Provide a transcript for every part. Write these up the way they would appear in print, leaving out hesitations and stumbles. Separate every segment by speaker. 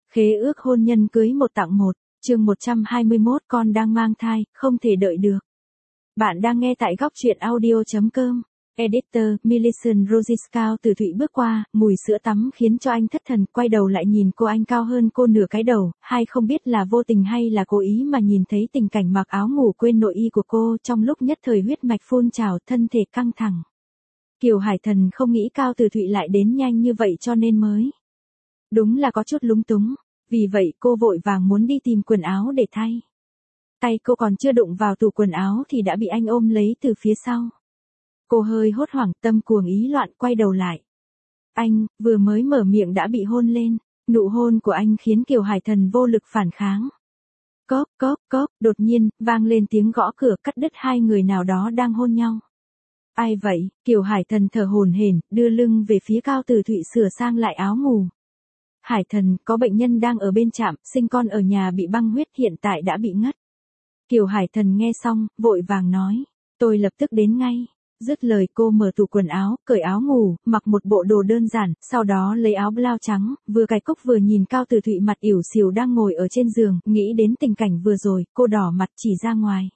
Speaker 1: Khế ước hôn nhân cưới một tặng một, chương 121 con đang mang thai, không thể đợi được. Bạn đang nghe tại góc truyện audio.com. Editor, Millicent Rosiskau từ Thụy bước qua, mùi sữa tắm khiến cho anh thất thần, quay đầu lại nhìn cô, anh cao hơn cô nửa cái đầu, hay không biết là vô tình hay là cố ý mà nhìn thấy tình cảnh mặc áo ngủ quên nội y của cô, trong lúc nhất thời huyết mạch phun trào, thân thể căng thẳng. Kiều Hải Thần không nghĩ Cao Từ Thụy lại đến nhanh như vậy cho nên mới. Đúng là có chút lúng túng, vì vậy cô vội vàng muốn đi tìm quần áo để thay. Tay cô còn chưa đụng vào tủ quần áo thì đã bị anh ôm lấy từ phía sau. Cô hơi hốt hoảng, tâm cuồng ý loạn, quay đầu lại. Anh, vừa mới mở miệng đã bị hôn lên, nụ hôn của anh khiến Kiều Hải Thần vô lực phản kháng. Cóp, cóp, cóp, đột nhiên, vang lên tiếng gõ cửa cắt đứt hai người nào đó đang hôn nhau. Ai vậy? Kiều Hải Thần thở hổn hển, đưa lưng về phía Cao Từ Thụy sửa sang lại áo ngủ. Hải Thần, có bệnh nhân đang ở bên trạm, sinh con ở nhà bị băng huyết, hiện tại đã bị ngất. Kiều Hải Thần nghe xong, vội vàng nói, tôi lập tức đến ngay. Dứt lời cô mở tủ quần áo, cởi áo ngủ, mặc một bộ đồ đơn giản, sau đó lấy áo blau trắng, vừa cài cúc vừa nhìn Cao Từ Thụy mặt ỉu xìu đang ngồi ở trên giường, nghĩ đến tình cảnh vừa rồi, cô đỏ mặt chỉ ra ngoài.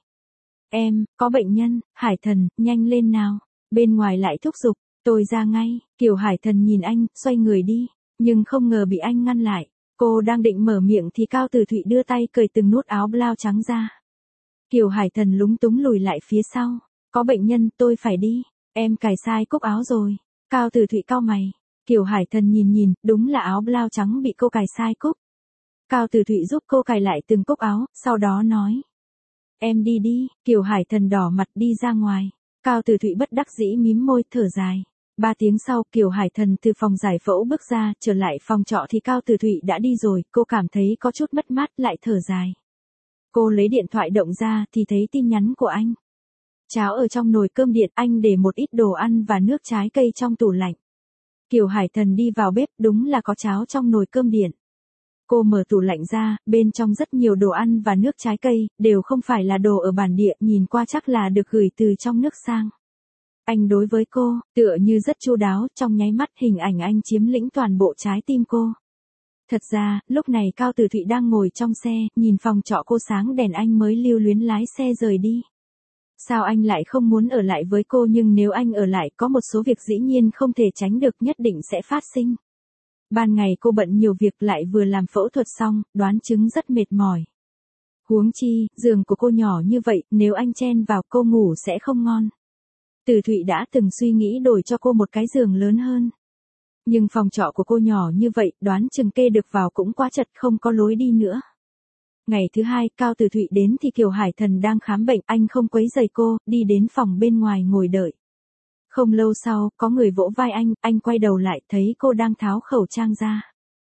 Speaker 1: Em, có bệnh nhân, Hải Thần, nhanh lên nào. Bên ngoài lại thúc giục, tôi ra ngay. Kiều Hải Thần nhìn anh, xoay người đi, nhưng không ngờ bị anh ngăn lại. Cô đang định mở miệng thì Cao Từ Thụy đưa tay cởi từng nút áo blau trắng ra. Kiều Hải Thần lúng túng lùi lại phía sau. Có bệnh nhân, tôi phải đi. Em cài sai cúc áo rồi. Cao Từ Thụy cau mày. Kiều Hải Thần nhìn, đúng là áo blau trắng bị cô cài sai cúc. Cao Từ Thụy giúp cô cài lại từng cúc áo, sau đó nói. Em đi đi. Kiều Hải Thần đỏ mặt đi ra ngoài. Cao Từ Thụy bất đắc dĩ mím môi, thở dài. 3 tiếng sau, Kiều Hải Thần từ phòng giải phẫu bước ra, trở lại phòng trọ thì Cao Từ Thụy đã đi rồi, cô cảm thấy có chút mất mát, lại thở dài. Cô lấy điện thoại động ra thì thấy tin nhắn của anh. Cháo ở trong nồi cơm điện, anh để một ít đồ ăn và nước trái cây trong tủ lạnh. Kiều Hải Thần đi vào bếp, đúng là có cháo trong nồi cơm điện. Cô mở tủ lạnh ra, bên trong rất nhiều đồ ăn và nước trái cây, đều không phải là đồ ở bản địa, nhìn qua chắc là được gửi từ trong nước sang. Anh đối với cô, tựa như rất chu đáo, trong nháy mắt hình ảnh anh chiếm lĩnh toàn bộ trái tim cô. Thật ra, lúc này Cao Từ Thụy đang ngồi trong xe, nhìn phòng trọ cô sáng đèn anh mới lưu luyến lái xe rời đi. Sao anh lại không muốn ở lại với cô, nhưng nếu anh ở lại có một số việc dĩ nhiên không thể tránh được, nhất định sẽ phát sinh. Ban ngày cô bận nhiều việc lại vừa làm phẫu thuật xong, đoán chứng rất mệt mỏi. Huống chi, giường của cô nhỏ như vậy, nếu anh chen vào cô ngủ sẽ không ngon. Từ Thụy đã từng suy nghĩ đổi cho cô một cái giường lớn hơn. Nhưng phòng trọ của cô nhỏ như vậy, đoán chừng kê được vào cũng quá chật, không có lối đi nữa. Ngày thứ hai, Cao Từ Thụy đến thì Kiều Hải Thần đang khám bệnh, anh không quấy rầy cô, đi đến phòng bên ngoài ngồi đợi. Không lâu sau, có người vỗ vai anh quay đầu lại thấy cô đang tháo khẩu trang ra.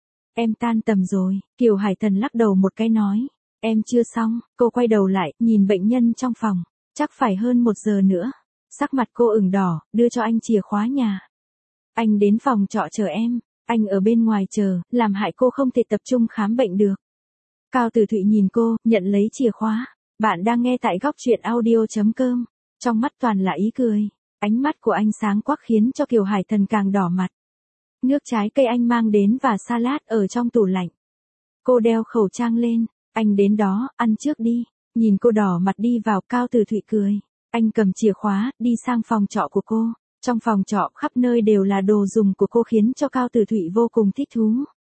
Speaker 1: Em tan tầm rồi, Kiều Hải Thần lắc đầu một cái nói. Em chưa xong, cô quay đầu lại, nhìn bệnh nhân trong phòng. Chắc phải hơn 1 giờ nữa. Sắc mặt cô ửng đỏ, đưa cho anh chìa khóa nhà. Anh đến phòng trọ chờ em, anh ở bên ngoài chờ, làm hại cô không thể tập trung khám bệnh được. Cao Từ Thụy nhìn cô, nhận lấy chìa khóa. Bạn đang nghe tại góc truyện audio.com. Trong mắt toàn là ý cười. Ánh mắt của anh sáng quắc khiến cho Kiều Hải Thần càng đỏ mặt. Nước trái cây anh mang đến và salad ở trong tủ lạnh. Cô đeo khẩu trang lên. Anh đến đó, ăn trước đi. Nhìn cô đỏ mặt đi vào, Cao Từ Thụy cười. Anh cầm chìa khóa, đi sang phòng trọ của cô. Trong phòng trọ khắp nơi đều là đồ dùng của cô khiến cho Cao Từ Thụy vô cùng thích thú.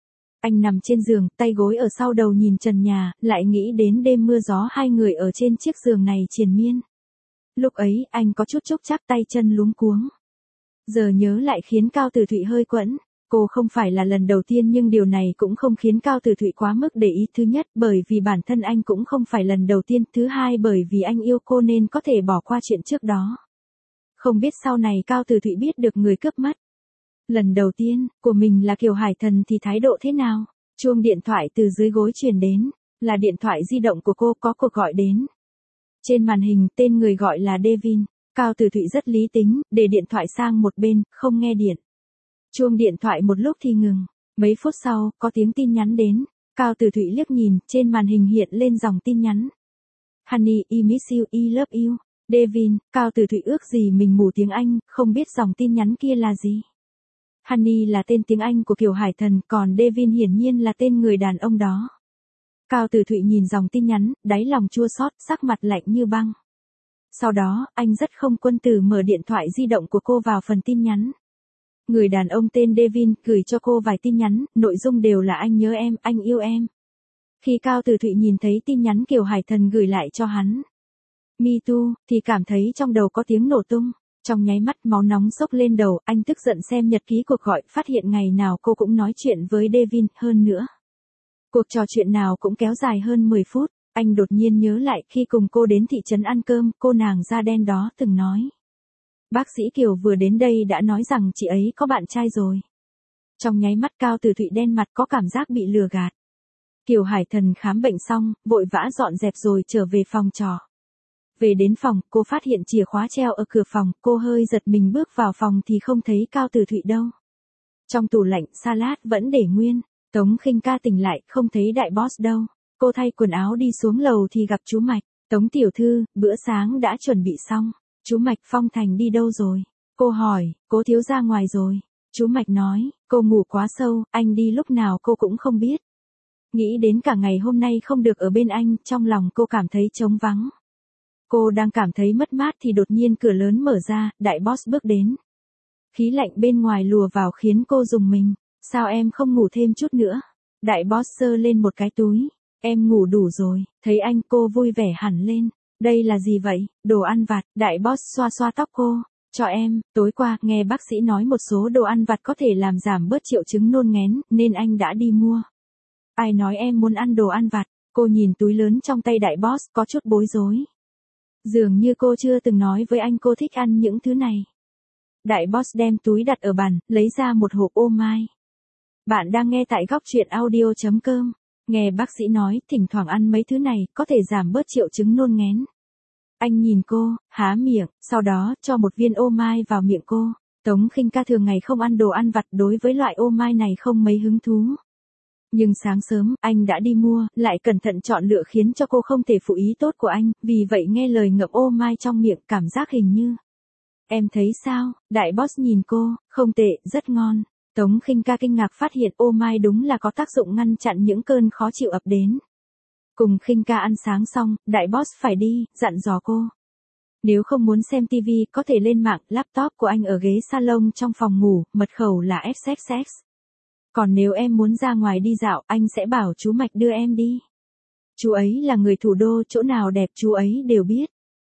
Speaker 1: Anh nằm trên giường, tay gối ở sau đầu nhìn trần nhà, lại nghĩ đến đêm mưa gió hai người ở trên chiếc giường này triền miên. Lúc ấy, anh có chút chốc chắc tay chân luống cuống. Giờ nhớ lại khiến Cao Từ Thụy hơi quẫn. Cô không phải là lần đầu tiên nhưng điều này cũng không khiến Cao Từ Thụy quá mức để ý. Thứ nhất, bởi vì bản thân anh cũng không phải lần đầu tiên. Thứ hai, bởi vì anh yêu cô nên có thể bỏ qua chuyện trước đó. Không biết sau này Cao Từ Thụy biết được người cướp mất lần đầu tiên của mình là Kiều Hải Thần thì thái độ thế nào? Chuông điện thoại từ dưới gối truyền đến, là điện thoại di động của cô, có cuộc gọi đến. Trên màn hình tên người gọi là Devin. Cao Từ Thụy rất lý tính, để điện thoại sang một bên, không nghe điện. Chuông điện thoại một lúc thì ngừng. Mấy phút sau, có tiếng tin nhắn đến. Cao Từ Thụy liếc nhìn, trên màn hình hiện lên dòng tin nhắn. Honey, I miss you, I love you. Devin. Cao Từ Thụy ước gì mình mù tiếng Anh, không biết dòng tin nhắn kia là gì. Honey là tên tiếng Anh của Kiều Hải Thần, còn Devin hiển nhiên là tên người đàn ông đó. Cao Tử Thụy nhìn dòng tin nhắn, đáy lòng chua xót, sắc mặt lạnh như băng. Sau đó, anh rất không quân tử mở điện thoại di động của cô vào phần tin nhắn. Người đàn ông tên Devin gửi cho cô vài tin nhắn, nội dung đều là anh nhớ em, anh yêu em. Khi Cao Tử Thụy nhìn thấy tin nhắn Kiều Hải Thần gửi lại cho hắn, Me too, thì cảm thấy trong đầu có tiếng nổ tung. Trong nháy mắt máu nóng sốc lên đầu, anh tức giận xem nhật ký cuộc gọi, phát hiện ngày nào cô cũng nói chuyện với Devin, hơn nữa. Cuộc trò chuyện nào cũng kéo dài hơn 10 phút, anh đột nhiên nhớ lại khi cùng cô đến thị trấn ăn cơm, cô nàng da đen đó từng nói. Bác sĩ Kiều vừa đến đây đã nói rằng chị ấy có bạn trai rồi. Trong nháy mắt Cao Tử Thụy đen mặt, có cảm giác bị lừa gạt. Kiều Hải Thần khám bệnh xong, vội vã dọn dẹp rồi trở về phòng trọ. Về đến phòng, cô phát hiện chìa khóa treo ở cửa phòng, cô hơi giật mình bước vào phòng thì không thấy Cao Tử Thụy đâu. Trong tủ lạnh, salad vẫn để nguyên. Tống Khinh Ca tỉnh lại, không thấy đại boss đâu. Cô thay quần áo đi xuống lầu thì gặp chú Mạch. Tống tiểu thư, bữa sáng đã chuẩn bị xong. Chú Mạch, Phong Thành đi đâu rồi? Cô hỏi, Cố thiếu ra ngoài rồi. Chú Mạch nói, cô ngủ quá sâu, anh đi lúc nào cô cũng không biết. Nghĩ đến cả ngày hôm nay không được ở bên anh, trong lòng cô cảm thấy trống vắng. Cô đang cảm thấy mất mát thì đột nhiên cửa lớn mở ra, đại boss bước đến. Khí lạnh bên ngoài lùa vào khiến cô rùng mình. Sao em không ngủ thêm chút nữa? Đại boss sơ lên một cái túi. Em ngủ đủ rồi. Thấy anh, cô vui vẻ hẳn lên. Đây là gì vậy? Đồ ăn vặt. Đại boss xoa xoa tóc cô. Cho em, tối qua nghe bác sĩ nói một số đồ ăn vặt có thể làm giảm bớt triệu chứng nôn nghén, nên anh đã đi mua. Ai nói em muốn ăn đồ ăn vặt? Cô nhìn túi lớn trong tay đại boss, có chút bối rối. Dường như cô chưa từng nói với anh cô thích ăn những thứ này. Đại boss đem túi đặt ở bàn, lấy ra một hộp ô mai. Bạn đang nghe tại góc truyện audio.com. Nghe bác sĩ nói, thỉnh thoảng ăn mấy thứ này, có thể giảm bớt triệu chứng nôn nghén. Anh nhìn cô, há miệng, sau đó, cho một viên ô mai vào miệng cô. Tống Khinh Ca thường ngày không ăn đồ ăn vặt, đối với loại ô mai này không mấy hứng thú. Nhưng sáng sớm, anh đã đi mua, lại cẩn thận chọn lựa khiến cho cô không thể phụ ý tốt của anh, vì vậy nghe lời ngậm ô mai trong miệng, cảm giác hình như. Em thấy sao? Đại boss nhìn cô, không tệ, rất ngon. Tống Khinh Ca kinh ngạc phát hiện ô mai đúng là có tác dụng ngăn chặn những cơn khó chịu ập đến. Cùng Khinh Ca ăn sáng xong, đại boss phải đi, dặn dò cô. Nếu không muốn xem TV, có thể lên mạng, laptop của anh ở ghế salon trong phòng ngủ, mật khẩu là XXX. Còn nếu em muốn ra ngoài đi dạo, anh sẽ bảo chú Mạch đưa em đi. Chú ấy là người thủ đô, chỗ nào đẹp chú ấy đều biết.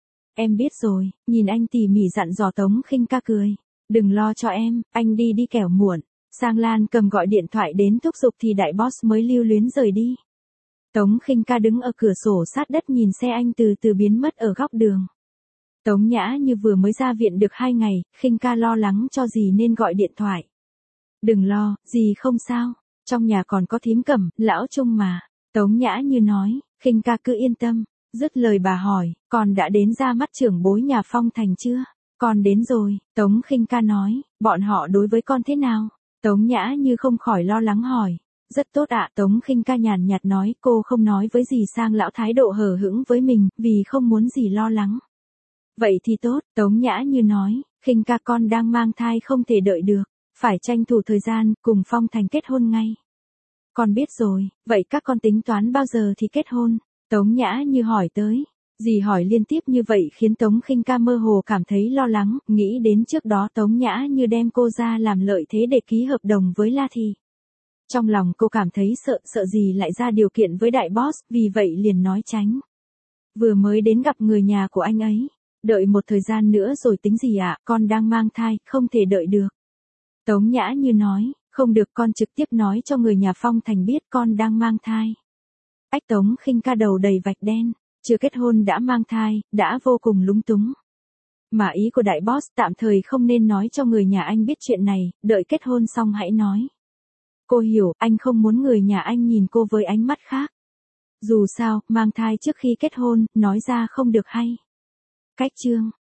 Speaker 1: Em biết rồi, nhìn anh tỉ mỉ dặn dò. Tống Khinh Ca cười. Đừng lo cho em, anh đi kẻo muộn. Sang Lan cầm gọi điện thoại đến thúc giục thì đại boss mới lưu luyến rời đi. Tống Khinh Ca đứng ở cửa sổ sát đất nhìn xe anh từ từ biến mất ở góc đường. Tống Nhã Như vừa mới ra viện được 2 ngày, Khinh Ca lo lắng cho dì nên gọi điện thoại. Đừng lo, dì không sao, trong nhà còn có thím Cẩm, lão Trung mà. Tống Nhã Như nói, Khinh Ca cứ yên tâm. Dứt lời bà hỏi, con đã đến ra mắt trưởng bối nhà Phong Thành chưa? Con đến rồi, Tống Khinh Ca nói, bọn họ đối với con thế nào? Tống Nhã Như không khỏi lo lắng hỏi. Rất tốt ạ, Tống Khinh Ca nhàn nhạt nói, cô không nói với dì Sang lão thái độ hờ hững với mình, vì không muốn dì lo lắng. Vậy thì tốt, Tống Nhã Như nói, Khinh Ca con đang mang thai không thể đợi được, phải tranh thủ thời gian, cùng Phong Thành kết hôn ngay. Con biết rồi, vậy các con tính toán bao giờ thì kết hôn? Tống Nhã Như hỏi tới. Dì hỏi liên tiếp như vậy khiến Tống Khinh Ca mơ hồ cảm thấy lo lắng, nghĩ đến trước đó Tống Nhã Như đem cô ra làm lợi thế để ký hợp đồng với La Thị. Trong lòng cô cảm thấy sợ dì lại ra điều kiện với đại boss, vì vậy liền nói tránh. Vừa mới đến gặp người nhà của anh ấy. Đợi một thời gian nữa rồi tính gì ạ, con đang mang thai, không thể đợi được. Tống Nhã Như nói, không được, con trực tiếp nói cho người nhà Phong Thành biết con đang mang thai. Ách, Tống Khinh Ca đầu đầy vạch đen, chưa kết hôn đã mang thai, đã vô cùng lúng túng. Mà ý của đại boss tạm thời không nên nói cho người nhà anh biết chuyện này, đợi kết hôn xong hãy nói. Cô hiểu, anh không muốn người nhà anh nhìn cô với ánh mắt khác. Dù sao, mang thai trước khi kết hôn, nói ra không được hay. Cách chương